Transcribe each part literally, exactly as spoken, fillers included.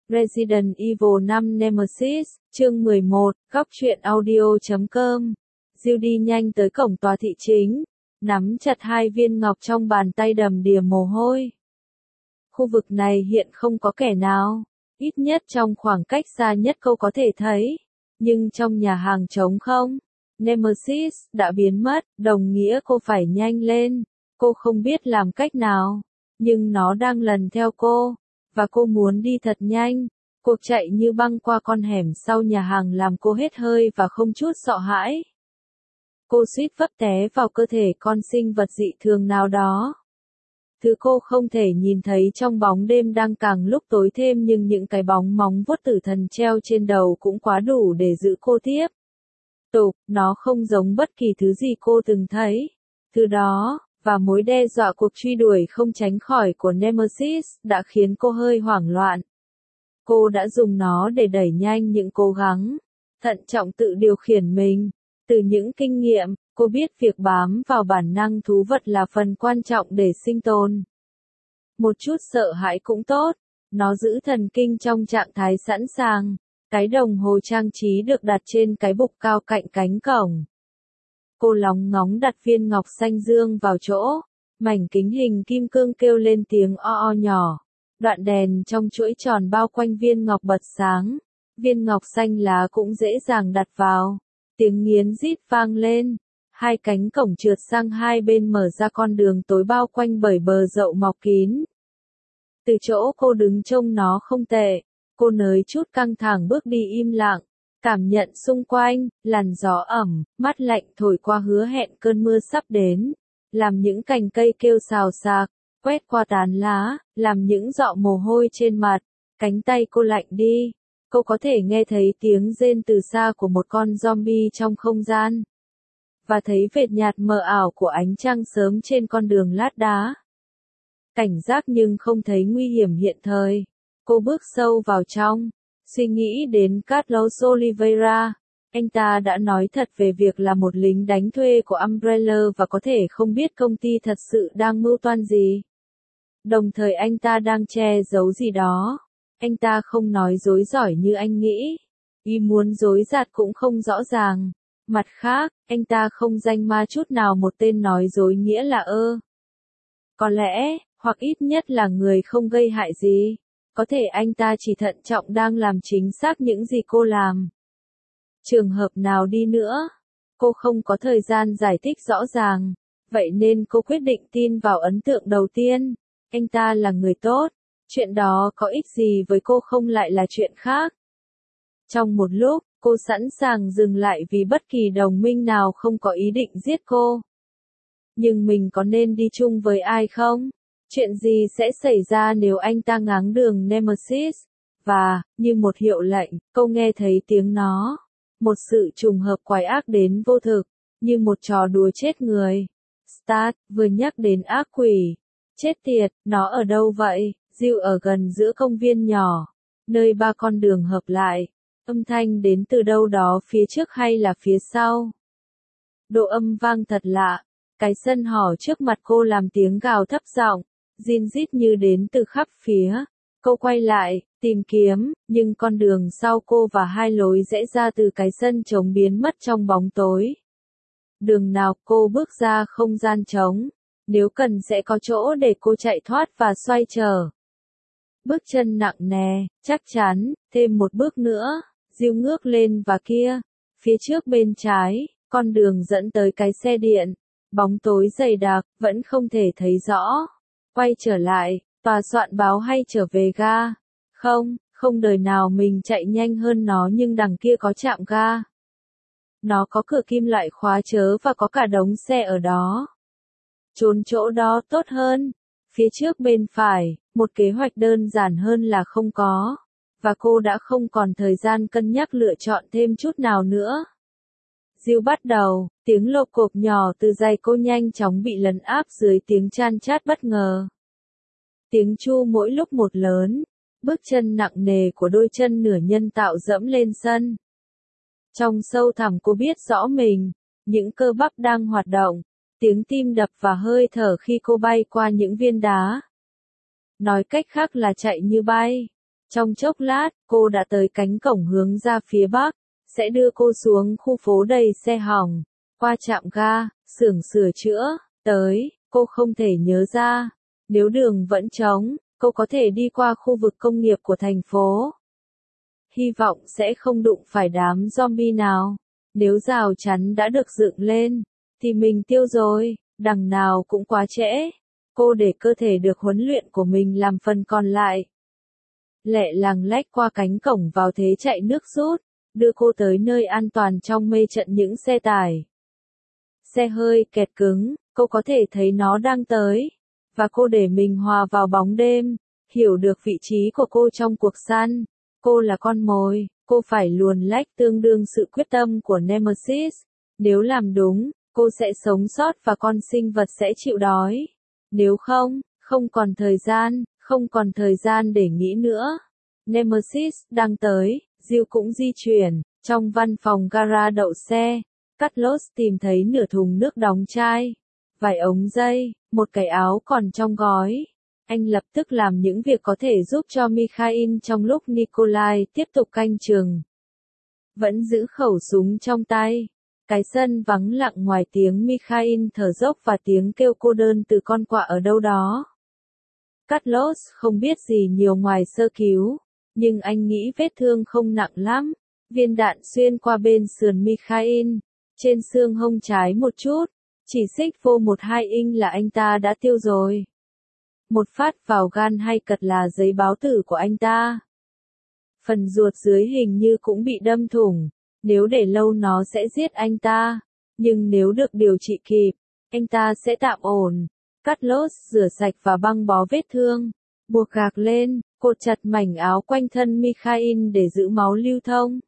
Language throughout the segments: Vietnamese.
Resident Evil năm Nemesis, chương mười một, góc truyện audio chấm com. Jill đi nhanh tới cổng tòa thị chính, nắm chặt hai viên ngọc trong bàn tay đầm đìa mồ hôi. Khu vực này hiện không có kẻ nào, ít nhất trong khoảng cách xa nhất cô có thể thấy, nhưng trong nhà hàng trống không. Nemesis đã biến mất, đồng nghĩa cô phải nhanh lên. Cô không biết làm cách nào, nhưng nó đang lần theo cô, và cô muốn đi thật nhanh. Cuộc chạy như băng qua con hẻm sau nhà hàng làm cô hết hơi và không chút sợ hãi. Cô suýt vấp té vào cơ thể con sinh vật dị thường nào đó. Thứ cô không thể nhìn thấy trong bóng đêm đang càng lúc tối thêm, nhưng những cái bóng móng vuốt tử thần treo trên đầu cũng quá đủ để giữ cô tiếp tục. Nó không giống bất kỳ thứ gì cô từng thấy. Thứ đó, và mối đe dọa cuộc truy đuổi không tránh khỏi của Nemesis, đã khiến cô hơi hoảng loạn. Cô đã dùng nó để đẩy nhanh những cố gắng, thận trọng tự điều khiển mình. Từ những kinh nghiệm, cô biết việc bám vào bản năng thú vật là phần quan trọng để sinh tồn. Một chút sợ hãi cũng tốt, nó giữ thần kinh trong trạng thái sẵn sàng. Cái đồng hồ trang trí được đặt trên cái bục cao cạnh cánh cổng. Cô lóng ngóng đặt viên ngọc xanh dương vào chỗ, mảnh kính hình kim cương kêu lên tiếng o o nhỏ. Đoạn đèn trong chuỗi tròn bao quanh viên ngọc bật sáng, viên ngọc xanh lá cũng dễ dàng đặt vào. Tiếng nghiến rít vang lên, hai cánh cổng trượt sang hai bên mở ra con đường tối bao quanh bởi bờ dậu mọc kín. Từ chỗ cô đứng trông nó không tệ, cô nới chút căng thẳng bước đi im lặng, cảm nhận xung quanh, làn gió ẩm, mát lạnh thổi qua hứa hẹn cơn mưa sắp đến, làm những cành cây kêu xào xạc, quét qua tán lá, làm những giọt mồ hôi trên mặt. Cánh tay cô lạnh đi, cô có thể nghe thấy tiếng rên từ xa của một con zombie trong không gian, và thấy vệt nhạt mờ ảo của ánh trăng sớm trên con đường lát đá. Cảnh giác nhưng không thấy nguy hiểm hiện thời. Cô bước sâu vào trong, suy nghĩ đến Carlos Oliveira. Anh ta đã nói thật về việc là một lính đánh thuê của Umbrella và có thể không biết công ty thật sự đang mưu toan gì. Đồng thời anh ta đang che giấu gì đó. Anh ta không nói dối giỏi như anh nghĩ. Ý muốn dối gạt cũng không rõ ràng. Mặt khác, anh ta không danh ma chút nào một tên nói dối nghĩa là ơ. Có lẽ, hoặc ít nhất là người không gây hại gì. Có thể anh ta chỉ thận trọng đang làm chính xác những gì cô làm. Trường hợp nào đi nữa, cô không có thời gian giải thích rõ ràng, vậy nên cô quyết định tin vào ấn tượng đầu tiên. Anh ta là người tốt, chuyện đó có ích gì với cô không lại là chuyện khác. Trong một lúc, cô sẵn sàng dừng lại vì bất kỳ đồng minh nào không có ý định giết cô. Nhưng mình có nên đi chung với ai không? Chuyện gì sẽ xảy ra nếu anh ta ngáng đường Nemesis? Và, như một hiệu lệnh, cô nghe thấy tiếng nó. Một sự trùng hợp quái ác đến vô thực, như một trò đùa chết người. Start, vừa nhắc đến ác quỷ. Chết tiệt, nó ở đâu vậy? Jill ở gần giữa công viên nhỏ, nơi ba con đường hợp lại. Âm thanh đến từ đâu đó phía trước hay là phía sau? Độ âm vang thật lạ. Cái sân hỏ trước mặt cô làm tiếng gào thấp giọng, rin rít như đến từ khắp phía. Cô quay lại, tìm kiếm, nhưng con đường sau cô và hai lối rẽ ra từ cái sân trống biến mất trong bóng tối. Đường nào cô bước ra không gian trống, nếu cần sẽ có chỗ để cô chạy thoát và xoay trở. Bước chân nặng nề, chắc chắn, thêm một bước nữa, Jill ngước lên và kia, phía trước bên trái, con đường dẫn tới cái xe điện, bóng tối dày đặc, vẫn không thể thấy rõ. Quay trở lại, tòa soạn báo hay trở về ga? Không, không đời nào mình chạy nhanh hơn nó, nhưng đằng kia có trạm ga. Nó có cửa kim loại khóa chớ và có cả đống xe ở đó. Trốn chỗ đó tốt hơn. Phía trước bên phải, một kế hoạch đơn giản hơn là không có. Và cô đã không còn thời gian cân nhắc lựa chọn thêm chút nào nữa. Jill bắt đầu, tiếng lộp cộp nhỏ từ giày cô nhanh chóng bị lấn áp dưới tiếng chan chát bất ngờ. Tiếng chu mỗi lúc một lớn, bước chân nặng nề của đôi chân nửa nhân tạo dẫm lên sân. Trong sâu thẳm cô biết rõ mình, những cơ bắp đang hoạt động, tiếng tim đập và hơi thở khi cô bay qua những viên đá. Nói cách khác là chạy như bay. Trong chốc lát, cô đã tới cánh cổng hướng ra phía bắc, sẽ đưa cô xuống khu phố đầy xe hỏng, qua trạm ga, xưởng sửa chữa, tới, cô không thể nhớ ra. Nếu đường vẫn trống, cô có thể đi qua khu vực công nghiệp của thành phố. Hy vọng sẽ không đụng phải đám zombie nào. Nếu rào chắn đã được dựng lên, thì mình tiêu rồi, đằng nào cũng quá trễ. Cô để cơ thể được huấn luyện của mình làm phần còn lại. Lẹ làng lách qua cánh cổng vào thế chạy nước rút, đưa cô tới nơi an toàn trong mê trận những xe tải. Xe hơi kẹt cứng, cô có thể thấy nó đang tới, và cô để mình hòa vào bóng đêm, hiểu được vị trí của cô trong cuộc săn. Cô là con mồi, cô phải luồn lách tương đương sự quyết tâm của Nemesis. Nếu làm đúng, cô sẽ sống sót và con sinh vật sẽ chịu đói. Nếu không, không còn thời gian, không còn thời gian để nghĩ nữa. Nemesis đang tới, Jill cũng di chuyển, trong văn phòng gara đậu xe. Carlos tìm thấy nửa thùng nước đóng chai, vài ống dây, một cái áo còn trong gói. Anh lập tức làm những việc có thể giúp cho Mikhail trong lúc Nikolai tiếp tục canh chừng. Vẫn giữ khẩu súng trong tay. Cái sân vắng lặng ngoài tiếng Mikhail thở dốc và tiếng kêu cô đơn từ con quạ ở đâu đó. Carlos không biết gì nhiều ngoài sơ cứu, nhưng anh nghĩ vết thương không nặng lắm. Viên đạn xuyên qua bên sườn Mikhail, trên xương hông trái một chút, chỉ xích vô một hai inch là anh ta đã tiêu rồi. Một phát vào gan hay cật là giấy báo tử của anh ta. Phần ruột dưới hình như cũng bị đâm thủng, nếu để lâu nó sẽ giết anh ta, nhưng nếu được điều trị kịp, anh ta sẽ tạm ổn. Carlos rửa sạch và băng bó vết thương, buộc gạc lên, cột chặt mảnh áo quanh thân Mikhail để giữ máu lưu thông.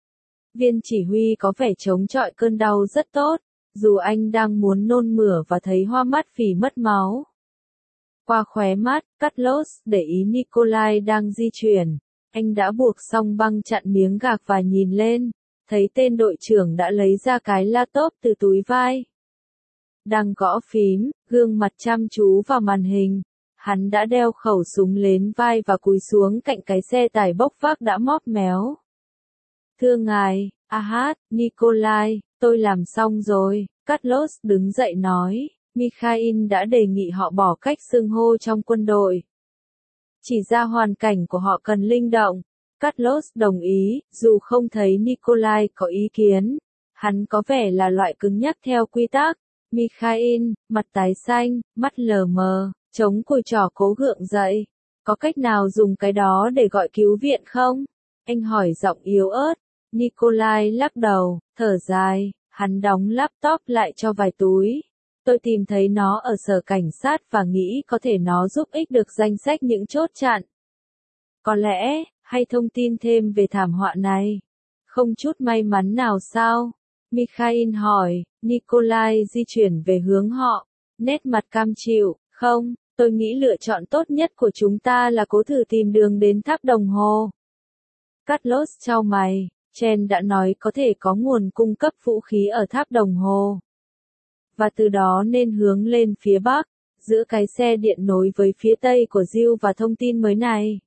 Viên chỉ huy có vẻ chống chọi cơn đau rất tốt, dù anh đang muốn nôn mửa và thấy hoa mắt vì mất máu. Qua khóe mắt, Carlos để ý Nikolai đang di chuyển. Anh đã buộc xong băng chặn miếng gạc và nhìn lên, thấy tên đội trưởng đã lấy ra cái laptop từ túi vai. Đang gõ phím, gương mặt chăm chú vào màn hình. Hắn đã đeo khẩu súng lên vai và cúi xuống cạnh cái xe tải bốc vác đã móp méo. Thưa ngài, Ahad, Nikolai, tôi làm xong rồi, Carlos đứng dậy nói. Mikhail đã đề nghị họ bỏ cách xưng hô trong quân đội. Chỉ ra hoàn cảnh của họ cần linh động. Carlos đồng ý, dù không thấy Nikolai có ý kiến. Hắn có vẻ là loại cứng nhắc theo quy tắc. Mikhail, mặt tái xanh, mắt lờ mờ, chống cùi trỏ cố gượng dậy. Có cách nào dùng cái đó để gọi cứu viện không? Anh hỏi giọng yếu ớt. Nikolai lắc đầu, thở dài, hắn đóng laptop lại cho vài túi. Tôi tìm thấy nó ở sở cảnh sát và nghĩ có thể nó giúp ích được danh sách những chốt chặn. Có lẽ, hay thông tin thêm về thảm họa này. Không chút may mắn nào sao? Mikhail hỏi. Nikolai di chuyển về hướng họ, nét mặt cam chịu. Không, tôi nghĩ lựa chọn tốt nhất của chúng ta là cố thử tìm đường đến tháp đồng hồ. Carlos chau mày. Chen đã nói có thể có nguồn cung cấp vũ khí ở tháp đồng hồ. Và từ đó nên hướng lên phía bắc, giữa cái xe điện nối với phía tây của Jill và thông tin mới này.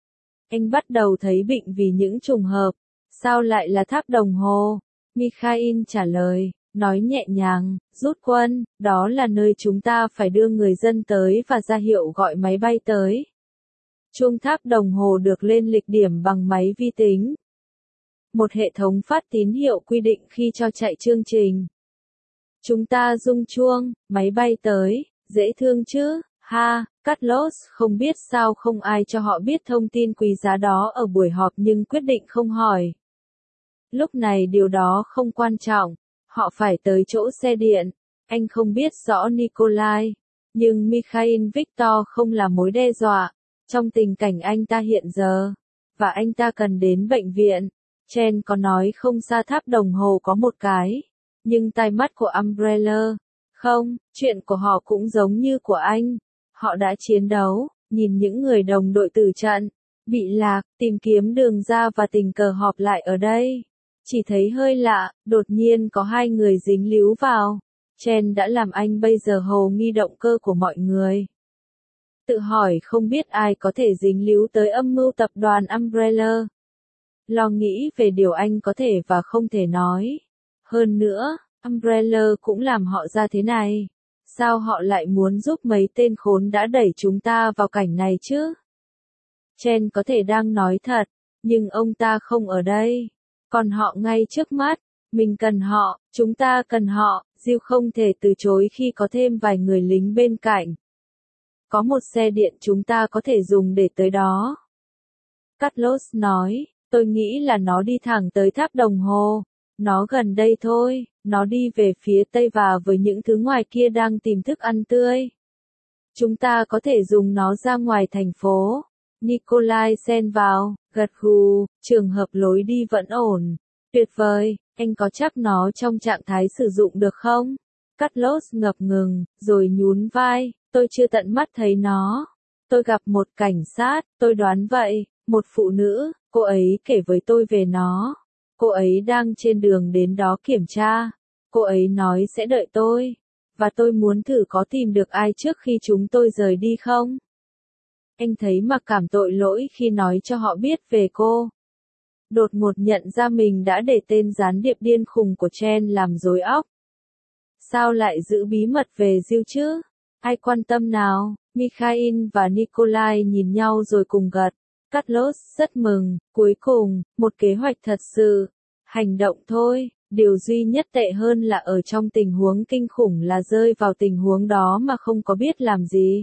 Anh bắt đầu thấy bệnh vì những trùng hợp. Sao lại là tháp đồng hồ? Mikhail trả lời, nói nhẹ nhàng, rút quân, đó là nơi chúng ta phải đưa người dân tới và ra hiệu gọi máy bay tới. Chuông tháp đồng hồ được lên lịch điểm bằng máy vi tính. Một hệ thống phát tín hiệu quy định khi cho chạy chương trình. Chúng ta rung chuông, máy bay tới, dễ thương chứ, ha, Carlos không biết sao không ai cho họ biết thông tin quý giá đó ở buổi họp nhưng quyết định không hỏi. Lúc này điều đó không quan trọng, họ phải tới chỗ xe điện, anh không biết rõ Nikolai, nhưng Mikhail Victor không là mối đe dọa, trong tình cảnh anh ta hiện giờ, và anh ta cần đến bệnh viện. Chen có nói không xa tháp đồng hồ có một cái. Nhưng tai mắt của Umbrella, không, chuyện của họ cũng giống như của anh. Họ đã chiến đấu, nhìn những người đồng đội tử trận, bị lạc, tìm kiếm đường ra và tình cờ họp lại ở đây. Chỉ thấy hơi lạ, đột nhiên có hai người dính líu vào. Chen đã làm anh bây giờ hầu nghi động cơ của mọi người. tự hỏi không biết ai có thể dính líu tới âm mưu tập đoàn Umbrella. Lo nghĩ về điều anh có thể và không thể nói. Hơn nữa, Umbrella cũng làm họ ra thế này. Sao họ lại muốn giúp mấy tên khốn đã đẩy chúng ta vào cảnh này chứ? Chen có thể đang nói thật, nhưng ông ta không ở đây. Còn họ ngay trước mắt, mình cần họ, chúng ta cần họ, Jill không thể từ chối khi có thêm vài người lính bên cạnh. Có một xe điện chúng ta có thể dùng để tới đó. Carlos nói, tôi nghĩ là nó đi thẳng tới tháp đồng hồ. Nó gần đây thôi, nó đi về phía tây và với những thứ ngoài kia đang tìm thức ăn tươi. Chúng ta có thể dùng nó ra ngoài thành phố. Nikolai xen vào, gật gù, trường hợp lối đi vẫn ổn. Tuyệt vời, anh có chắc nó trong trạng thái sử dụng được không? Carlos ngập ngừng, rồi nhún vai, tôi chưa tận mắt thấy nó. Tôi gặp một cảnh sát, tôi đoán vậy, một phụ nữ, cô ấy kể với tôi về nó. Cô ấy đang trên đường đến đó kiểm tra. Cô ấy nói sẽ đợi tôi. Và tôi muốn thử có tìm được ai trước khi chúng tôi rời đi không? Anh thấy mặc cảm tội lỗi khi nói cho họ biết về cô. Đột ngột nhận ra mình đã để tên gián điệp điên khùng của Chen làm rối óc. Sao lại giữ bí mật về Jill chứ? Ai quan tâm nào? Mikhail và Nikolai nhìn nhau rồi cùng gật. Carlos rất mừng, cuối cùng, một kế hoạch thật sự. Hành động thôi, điều duy nhất tệ hơn là ở trong tình huống kinh khủng là rơi vào tình huống đó mà không có biết làm gì.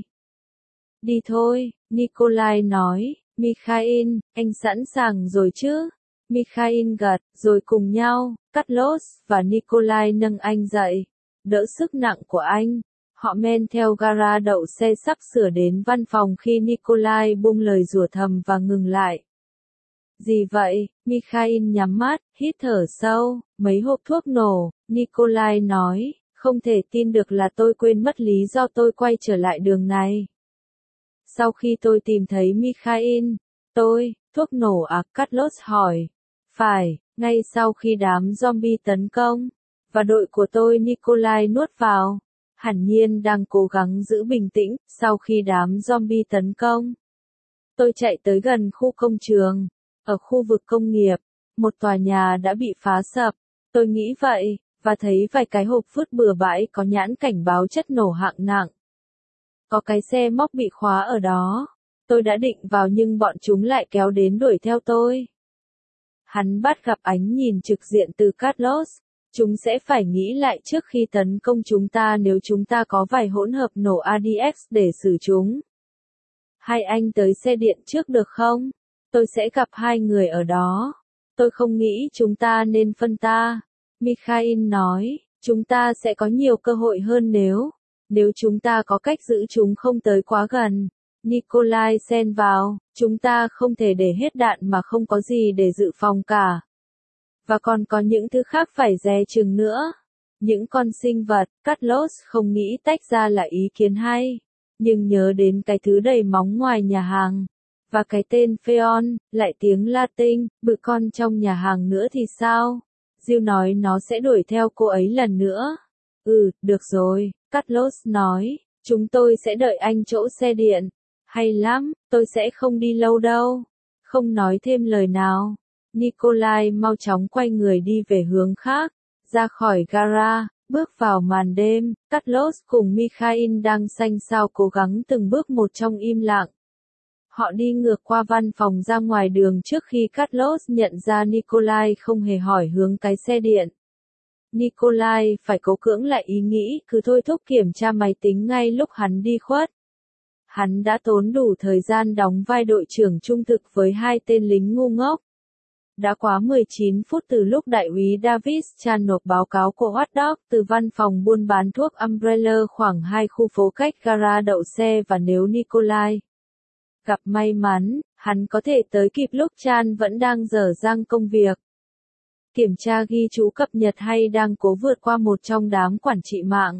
Đi thôi, Nikolai nói, Mikhail, anh sẵn sàng rồi chứ? Mikhail gật, rồi cùng nhau, Carlos và Nikolai nâng anh dậy, đỡ sức nặng của anh. Họ men theo gara đậu xe sắp sửa đến văn phòng khi Nikolai buông lời rủa thầm và ngừng lại. Gì vậy? Mikhail nhắm mắt, hít thở sâu, mấy hộp thuốc nổ, Nikolai nói, không thể tin được là tôi quên mất lý do tôi quay trở lại đường này. Sau khi tôi tìm thấy Mikhail, tôi, thuốc nổ à? Carlos hỏi. Phải, ngay sau khi đám zombie tấn công, và đội của tôi Nikolai nuốt vào. Hẳn nhiên đang cố gắng giữ bình tĩnh, sau khi đám zombie tấn công. Tôi chạy tới gần khu công trường. Ở khu vực công nghiệp, một tòa nhà đã bị phá sập. Tôi nghĩ vậy, và thấy vài cái hộp vứt bừa bãi có nhãn cảnh báo chất nổ hạng nặng. Có cái xe móc bị khóa ở đó. Tôi đã định vào nhưng bọn chúng lại kéo đến đuổi theo tôi. Hắn bắt gặp ánh nhìn trực diện từ Carlos. Chúng sẽ phải nghĩ lại trước khi tấn công chúng ta nếu chúng ta có vài hỗn hợp nổ a đê ích để xử chúng. Hai anh tới xe điện trước được không? Tôi sẽ gặp hai người ở đó. Tôi không nghĩ chúng ta nên phân ta. Mikhail nói, chúng ta sẽ có nhiều cơ hội hơn nếu, nếu chúng ta có cách giữ chúng không tới quá gần. Nikolai xen vào, chúng ta không thể để hết đạn mà không có gì để dự phòng cả. Và còn có những thứ khác phải dè chừng nữa. Những con sinh vật, Carlos không nghĩ tách ra là ý kiến hay. Nhưng nhớ đến cái thứ đầy móng ngoài nhà hàng. Và cái tên Pheon, lại tiếng Latin, bự con trong nhà hàng nữa thì sao? Jill nói nó sẽ đuổi theo cô ấy lần nữa. Ừ, được rồi, Carlos nói, chúng tôi sẽ đợi anh chỗ xe điện. Hay lắm, tôi sẽ không đi lâu đâu. Không nói thêm lời nào. Nikolai mau chóng quay người đi về hướng khác, ra khỏi gara, bước vào màn đêm. Carlos cùng Mikhail đang xanh xao cố gắng từng bước một trong im lặng. Họ đi ngược qua văn phòng ra ngoài đường trước khi Carlos nhận ra Nikolai không hề hỏi hướng cái xe điện. Nikolai phải cố cưỡng lại ý nghĩ cứ thôi thúc kiểm tra máy tính ngay lúc hắn đi khuất. Hắn đã tốn đủ thời gian đóng vai đội trưởng trung thực với hai tên lính ngu ngốc. Đã quá mười chín phút từ lúc đại úy Davis Chan nộp báo cáo của Watchdog từ văn phòng buôn bán thuốc Umbrella khoảng hai khu phố cách gara đậu xe, và nếu Nikolai gặp may mắn, hắn có thể tới kịp lúc Chan vẫn đang dở dang công việc. Kiểm tra ghi chú cập nhật hay đang cố vượt qua một trong đám quản trị mạng.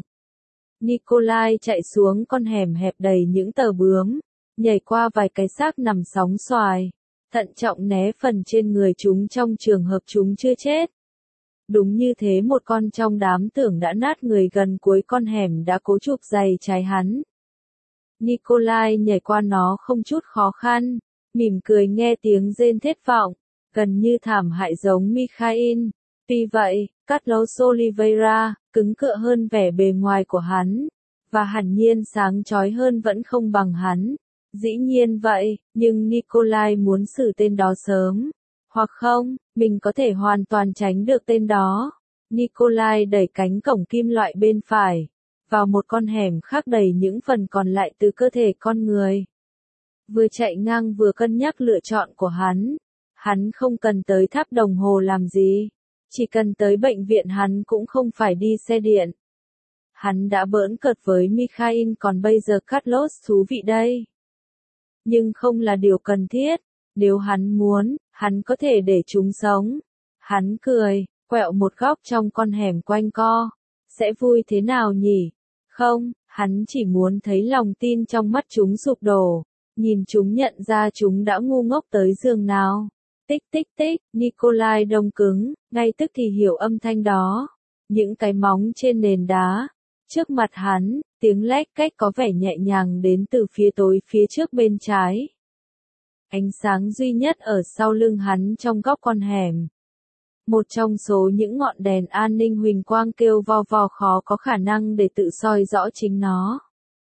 Nikolai chạy xuống con hẻm hẹp đầy những tờ bướm, nhảy qua vài cái xác nằm sóng xoài, thận trọng né phần trên người chúng trong trường hợp chúng chưa chết. Đúng như thế, một con trong đám tưởng đã nát người gần cuối con hẻm đã cố chụp giày trái hắn. Nikolai nhảy qua nó không chút khó khăn, mỉm cười nghe tiếng rên thét vọng, gần như thảm hại giống Mikhail. Tuy vậy, Carlos Oliveira, cứng cựa hơn vẻ bề ngoài của hắn, và hẳn nhiên sáng chói hơn vẫn không bằng hắn. Dĩ nhiên vậy, nhưng Nikolai muốn xử tên đó sớm. Hoặc không, mình có thể hoàn toàn tránh được tên đó. Nikolai đẩy cánh cổng kim loại bên phải, vào một con hẻm khác đầy những phần còn lại từ cơ thể con người. Vừa chạy ngang vừa cân nhắc lựa chọn của hắn. Hắn không cần tới tháp đồng hồ làm gì. Chỉ cần tới bệnh viện hắn cũng không phải đi xe điện. Hắn đã bỡn cợt với Mikhail, còn bây giờ Carlos thú vị đây. Nhưng không là điều cần thiết. Nếu hắn muốn, hắn có thể để chúng sống. Hắn cười, quẹo một góc trong con hẻm quanh co. Sẽ vui thế nào nhỉ? Không, hắn chỉ muốn thấy lòng tin trong mắt chúng sụp đổ. Nhìn chúng nhận ra chúng đã ngu ngốc tới giường nào. Tích tích tích, Nikolai đông cứng, ngay tức thì hiểu âm thanh đó. Những cái móng trên nền đá. Trước mặt hắn, tiếng lách cách có vẻ nhẹ nhàng đến từ phía tối phía trước bên trái. Ánh sáng duy nhất ở sau lưng hắn trong góc con hẻm. Một trong số những ngọn đèn an ninh huỳnh quang kêu vo vo khó có khả năng để tự soi rõ chính nó.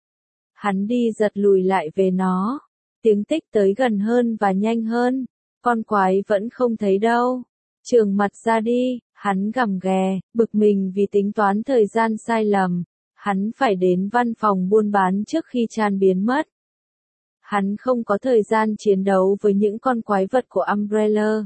Hắn đi giật lùi lại về nó. Tiếng tích tới gần hơn và nhanh hơn. Con quái vẫn không thấy đâu. Trường mặt ra đi, hắn gầm ghè, bực mình vì tính toán thời gian sai lầm. Hắn phải đến văn phòng buôn bán trước khi Chan biến mất. Hắn không có thời gian chiến đấu với những con quái vật của Umbrella.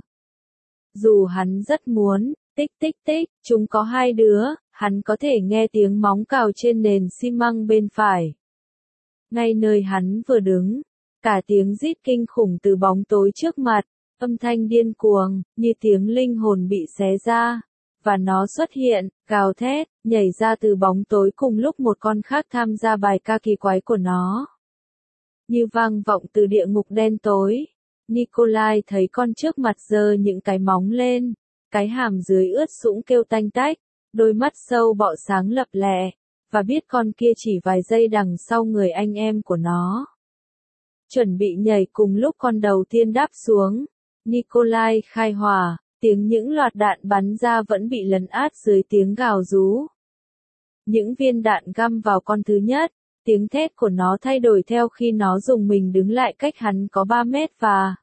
Dù hắn rất muốn, tích tích tích, chúng có hai đứa, hắn có thể nghe tiếng móng cào trên nền xi măng bên phải. Ngay nơi hắn vừa đứng, cả tiếng rít kinh khủng từ bóng tối trước mặt, âm thanh điên cuồng, như tiếng linh hồn bị xé ra. Và nó xuất hiện, gào thét, nhảy ra từ bóng tối cùng lúc một con khác tham gia bài ca kỳ quái của nó. Như vang vọng từ địa ngục đen tối. Nikolai thấy con trước mặt giơ những cái móng lên, cái hàm dưới ướt sũng kêu tanh tách, đôi mắt sâu bọ sáng lập lẻ, và biết con kia chỉ vài giây đằng sau người anh em của nó. Chuẩn bị nhảy cùng lúc con đầu tiên đáp xuống. Nikolai khai hỏa, tiếng những loạt đạn bắn ra vẫn bị lấn át dưới tiếng gào rú. Những viên đạn găm vào con thứ nhất, tiếng thét của nó thay đổi theo khi nó dùng mình đứng lại cách hắn có ba mét và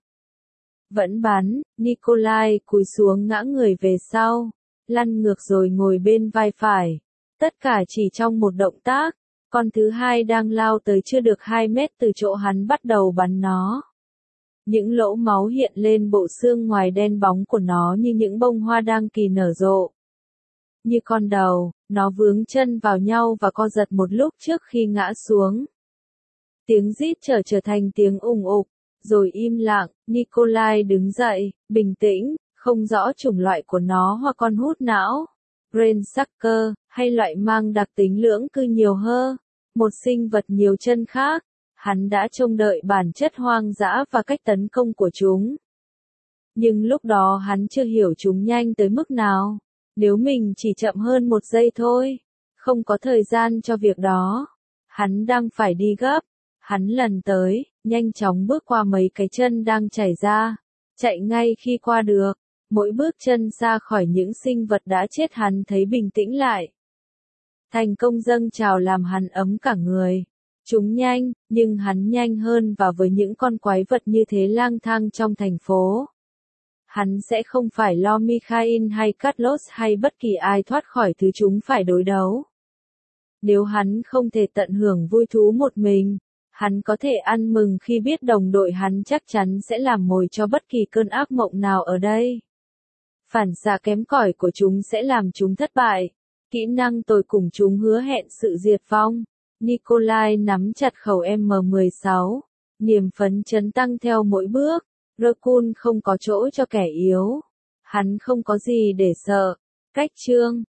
vẫn bắn. Nikolai cúi xuống ngã người về sau, lăn ngược rồi ngồi bên vai phải. Tất cả chỉ trong một động tác, con thứ hai đang lao tới chưa được hai mét từ chỗ hắn bắt đầu bắn nó. Những lỗ máu hiện lên bộ xương ngoài đen bóng của nó như những bông hoa đang kỳ nở rộ. Như con đầu, nó vướng chân vào nhau và co giật một lúc trước khi ngã xuống. Tiếng rít trở trở thành tiếng ùng ục, rồi im lặng. Nikolai đứng dậy, bình tĩnh, không rõ chủng loại của nó hoặc con hút não, brain sucker, hay loại mang đặc tính lưỡng cư nhiều hơn, một sinh vật nhiều chân khác. Hắn đã trông đợi bản chất hoang dã và cách tấn công của chúng. Nhưng lúc đó hắn chưa hiểu chúng nhanh tới mức nào. Nếu mình chỉ chậm hơn một giây thôi, không có thời gian cho việc đó. Hắn đang phải đi gấp. Hắn lần tới, nhanh chóng bước qua mấy cái chân đang chảy ra, chạy ngay khi qua được. Mỗi bước chân ra khỏi những sinh vật đã chết hắn thấy bình tĩnh lại. Thành công dâng trào làm hắn ấm cả người. Chúng nhanh, nhưng hắn nhanh hơn và với những con quái vật như thế lang thang trong thành phố. Hắn sẽ không phải lo Mikhail hay Carlos hay bất kỳ ai thoát khỏi thứ chúng phải đối đấu. Nếu hắn không thể tận hưởng vui thú một mình, hắn có thể ăn mừng khi biết đồng đội hắn chắc chắn sẽ làm mồi cho bất kỳ cơn ác mộng nào ở đây. Phản xạ kém cỏi của chúng sẽ làm chúng thất bại. Kỹ năng tồi cùng chúng hứa hẹn sự diệt vong. Nikolai nắm chặt khẩu M mười sáu. Niềm phấn chấn tăng theo mỗi bước. Raccoon không có chỗ cho kẻ yếu. Hắn không có gì để sợ. Cách chương